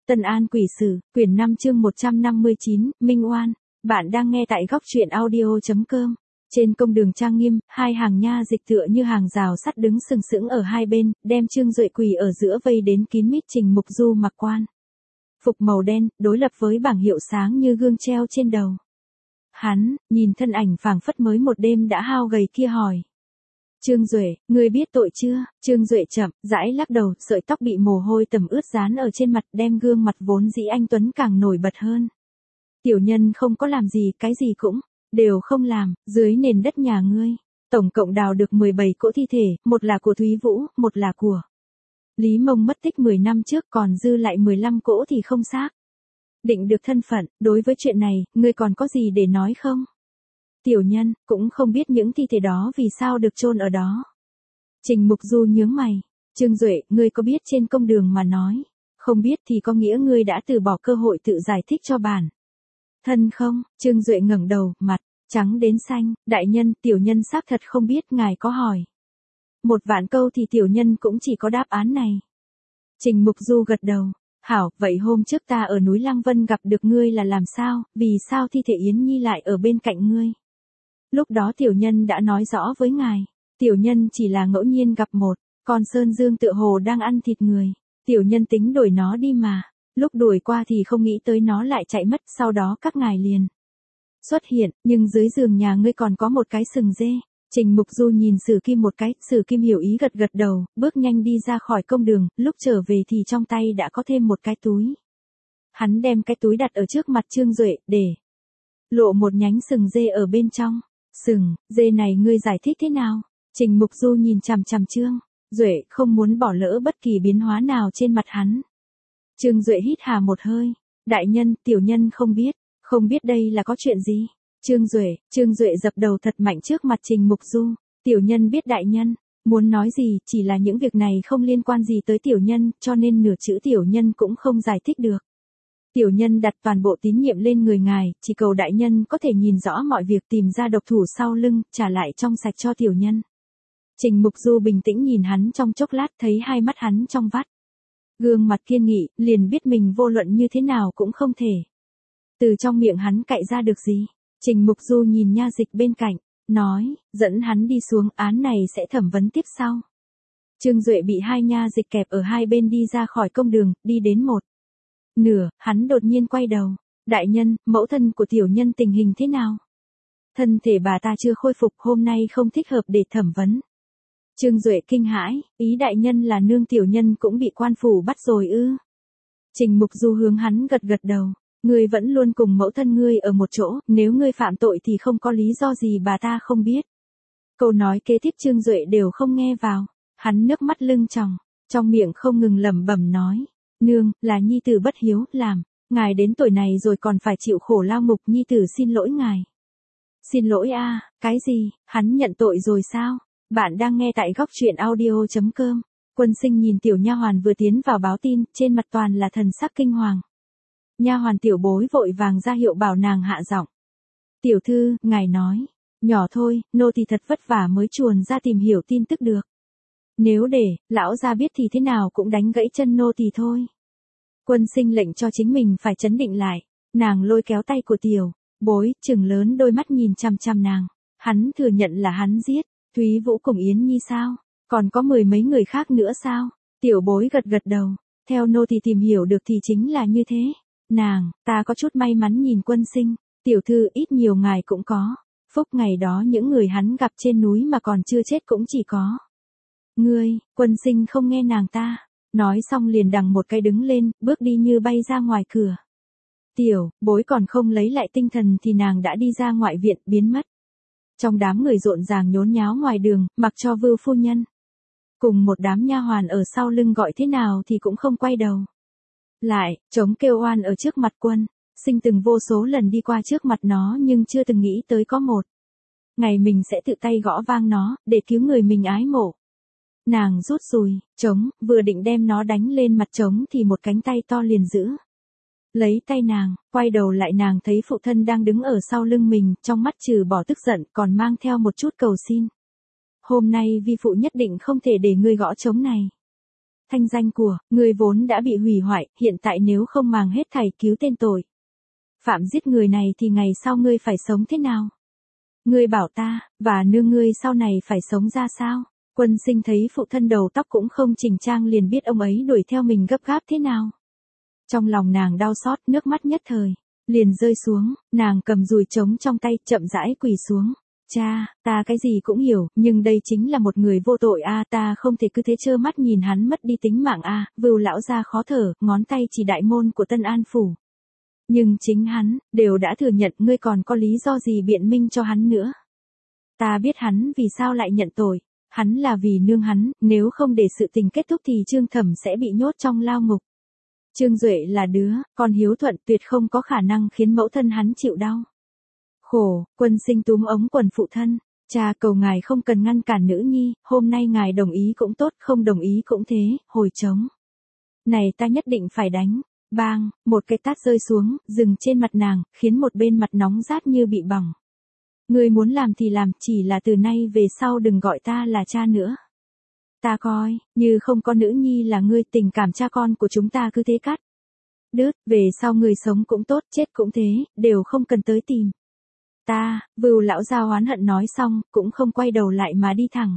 Tân An Quỷ Sử, quyển 5 chương 159, Minh Oan. Bạn đang nghe tại góc truyện audio.com. Trên công đường trang nghiêm, hai hàng nha dịch tựa như hàng rào sắt đứng sừng sững ở hai bên, đem Trương Duệ quỳ ở giữa vây đến kín mít. Trình Mục Du mặc quan phục màu đen, đối lập với bảng hiệu sáng như gương treo trên đầu. Hắn nhìn thân ảnh phảng phất mới một đêm đã hao gầy kia hỏi: Trương Duệ, ngươi biết tội chưa? Trương Duệ chậm rãi lắc đầu, sợi tóc bị mồ hôi tẩm ướt dán ở trên mặt, đem gương mặt vốn dĩ anh tuấn càng nổi bật hơn. Tiểu nhân không có làm gì, cái gì cũng đều không làm. Dưới nền đất nhà ngươi, tổng cộng đào được 17 cỗ thi thể, một là của Thúy Vũ, một là của Lý Mông mất tích 10 năm trước, còn dư lại 15 cỗ thì không xác định được thân phận. Đối với chuyện này, ngươi còn có gì để nói không? Tiểu nhân cũng không biết những thi thể đó vì sao được chôn ở đó. Trình Mục Du nhướng mày. Trương Duệ, ngươi có biết trên công đường mà nói không biết thì có nghĩa ngươi đã từ bỏ cơ hội tự giải thích cho bản thân không? Trương Duệ ngẩng đầu, mặt trắng đến xanh. Đại nhân, tiểu nhân xác thật không biết, ngài có hỏi 1.000 câu thì tiểu nhân cũng chỉ có đáp án này. Trình Mục Du gật đầu. Hảo, vậy hôm trước ta ở núi Lăng Vân gặp được ngươi là làm sao? Vì sao thi thể Yến Nhi lại ở bên cạnh ngươi? Lúc đó tiểu nhân đã nói rõ với ngài, tiểu nhân chỉ là ngẫu nhiên gặp một con sơn dương tựa hồ đang ăn thịt người. Tiểu nhân tính đuổi nó đi mà. Lúc đuổi qua thì không nghĩ tới nó lại chạy mất, sau đó các ngài liền xuất hiện, nhưng dưới giường nhà ngươi còn có một cái sừng dê. Trình Mục Du nhìn Sử Kim một cái, Sử Kim hiểu ý gật gật đầu, bước nhanh đi ra khỏi công đường, lúc trở về thì trong tay đã có thêm một cái túi. Hắn đem cái túi đặt ở trước mặt Trương Duệ, để lộ một nhánh sừng dê ở bên trong. Sừng dê này ngươi giải thích thế nào? Trình Mục Du nhìn chằm chằm Trương Duệ, không muốn bỏ lỡ bất kỳ biến hóa nào trên mặt hắn. Trương Duệ hít hà một hơi. Đại nhân, tiểu nhân không biết đây là có chuyện gì. Trương Duệ dập đầu thật mạnh trước mặt Trình Mục Du. Tiểu nhân biết đại nhân muốn nói gì, chỉ là những việc này không liên quan gì tới tiểu nhân, cho nên nửa chữ tiểu nhân cũng không giải thích được. Tiểu nhân đặt toàn bộ tín nhiệm lên người ngài, chỉ cầu đại nhân có thể nhìn rõ mọi việc, tìm ra độc thủ sau lưng, trả lại trong sạch cho tiểu nhân. Trình Mục Du bình tĩnh nhìn hắn trong chốc lát, thấy hai mắt hắn trong vắt gương mặt kiên nghị, liền biết mình vô luận như thế nào cũng không thể từ trong miệng hắn cạy ra được gì. Trình Mục Du nhìn nha dịch bên cạnh, nói, dẫn hắn đi xuống, án này sẽ thẩm vấn tiếp sau. Trương Duệ bị hai nha dịch kẹp ở hai bên đi ra khỏi công đường, đi đến một nửa, hắn đột nhiên quay đầu. Đại nhân, mẫu thân của tiểu nhân tình hình thế nào? Thân thể bà ta chưa khôi phục, hôm nay không thích hợp để thẩm vấn. Trương Duệ kinh hãi, ý đại nhân là nương tiểu nhân cũng bị quan phủ bắt rồi ư? Trình Mục Du hướng hắn gật gật đầu. Ngươi vẫn luôn cùng mẫu thân ngươi ở một chỗ, nếu ngươi phạm tội thì không có lý do gì bà ta không biết. Câu nói kế tiếp Trương Duệ đều không nghe vào. Hắn nước mắt lưng tròng, trong miệng không ngừng lẩm bẩm nói, nương, là nhi tử bất hiếu, làm ngài đến tuổi này rồi còn phải chịu khổ lao ngục, nhi tử xin lỗi ngài. Xin lỗi a? Cái gì? Hắn nhận tội rồi sao? Bạn đang nghe tại góc truyện audio.com. Quân Sinh nhìn tiểu nha hoàn vừa tiến vào báo tin, trên mặt toàn là thần sắc kinh hoàng. Nha hoàn Tiểu Bối vội vàng ra hiệu bảo nàng hạ giọng. Tiểu thư, ngài nói nhỏ thôi, nô tỳ thật vất vả mới chuồn ra tìm hiểu tin tức được. Nếu để lão gia biết thì thế nào cũng đánh gãy chân nô tỳ thôi. Quân Sinh lệnh cho chính mình phải trấn định lại. Nàng lôi kéo tay của Tiểu Bối, trừng lớn đôi mắt nhìn chằm chằm nàng. Hắn thừa nhận là hắn giết Thúy Vũ cùng Yến Nhi sao? Còn có 10 mấy người khác nữa sao? Tiểu Bối gật gật đầu. Theo nô tỳ tìm hiểu được thì chính là như thế. Ta có chút may mắn nhìn Quân Sinh. Tiểu thư, ít nhiều ngài cũng có phúc, ngày đó những người hắn gặp trên núi mà còn chưa chết cũng chỉ có ngươi. Quân Sinh không nghe nàng ta nói xong liền đằng một cái đứng lên, bước đi như bay ra ngoài cửa. Tiểu Bối còn không lấy lại tinh thần thì nàng đã đi ra ngoại viện, biến mất trong đám người rộn ràng nhốn nháo ngoài đường, mặc cho Vưu phu nhân cùng một đám nha hoàn ở sau lưng gọi thế nào thì cũng không quay đầu lại, chống kêu oan ở trước mặt Quân Sinh từng vô số lần đi qua trước mặt nó nhưng chưa từng nghĩ tới có một ngày mình sẽ tự tay gõ vang nó, để cứu người mình ái mộ. Nàng rút dùi trống, vừa định đem nó đánh lên mặt trống thì một cánh tay to liền giữ lấy tay nàng, quay đầu lại nàng thấy phụ thân đang đứng ở sau lưng mình, trong mắt trừ bỏ tức giận còn mang theo một chút cầu xin. Hôm nay vi phụ nhất định không thể để ngươi gõ trống này. thanh danh của, ngươi vốn đã bị hủy hoại, hiện tại nếu không màng hết thảy cứu tên tội. Phạm giết người này thì ngày sau ngươi phải sống thế nào? Ngươi bảo ta, và nương ngươi sau này phải sống ra sao? Quân Sinh thấy phụ thân đầu tóc cũng không chỉnh trang liền biết ông ấy đuổi theo mình gấp gáp thế nào. Trong lòng nàng đau xót, nước mắt nhất thời liền rơi xuống, nàng cầm dùi trống trong tay, chậm rãi quỳ xuống. Cha, ta cái gì cũng hiểu, nhưng đây chính là một người vô tội a, ta không thể cứ thế trơ mắt nhìn hắn mất đi tính mạng a. Vưu lão gia khó thở, ngón tay chỉ đại môn của Tân An phủ. Nhưng chính hắn đều đã thừa nhận, ngươi còn có lý do gì biện minh cho hắn nữa? Ta biết hắn vì sao lại nhận tội, hắn là vì nương hắn, nếu không để sự tình kết thúc thì Trương Thẩm sẽ bị nhốt trong lao ngục. Trương Duệ là đứa con hiếu thuận, tuyệt không có khả năng khiến mẫu thân hắn chịu đau khổ. Quân Sinh túm ống quần phụ thân, cha cầu ngài không cần ngăn cản nữ nhi, hôm nay ngài đồng ý cũng tốt, không đồng ý cũng thế, hồi trống. Này ta nhất định phải đánh. Bang, một cái tát rơi xuống, dừng trên mặt nàng, khiến một bên mặt nóng rát như bị bỏng. Ngươi muốn làm thì làm, chỉ là từ nay về sau đừng gọi ta là cha nữa. Ta coi, như không có nữ nhi là ngươi, tình cảm cha con của chúng ta cứ thế cắt đứt, về sau người sống cũng tốt, chết cũng thế, đều không cần tới tìm ta. Vưu lão gia oán hận nói xong, cũng không quay đầu lại mà đi thẳng.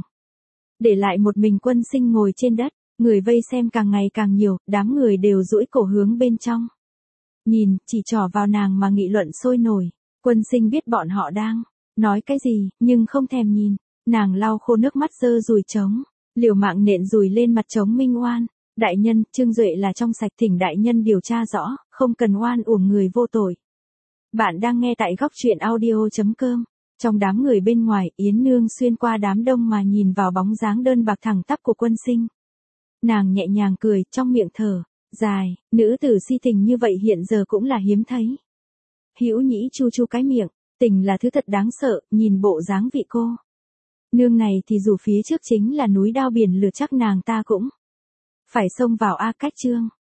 Để lại một mình Quân Sinh ngồi trên đất, người vây xem càng ngày càng nhiều, đám người đều duỗi cổ hướng bên trong. Nhìn, chỉ trỏ vào nàng mà nghị luận sôi nổi. Quân Sinh biết bọn họ đang nói cái gì, nhưng không thèm nhìn. Nàng lau khô nước mắt giơ dùi trống, liều mạng nện dùi lên mặt trống minh oan. Đại nhân, Trương Duệ là trong sạch, thỉnh đại nhân điều tra rõ, không cần oan uổng người vô tội. Bạn đang nghe tại góc truyện audio.com. Trong đám người bên ngoài, Yến Nương xuyên qua đám đông mà nhìn vào bóng dáng đơn bạc thẳng tắp của Quân Sinh. Nàng nhẹ nhàng cười, trong miệng thở dài, nữ tử si tình như vậy hiện giờ cũng là hiếm thấy. Hữu Nhĩ chu chu cái miệng, tình là thứ thật đáng sợ, nhìn bộ dáng vị cô nương này thì dù phía trước chính là núi đao biển lửa chắc nàng ta cũng phải xông vào a. Cách chương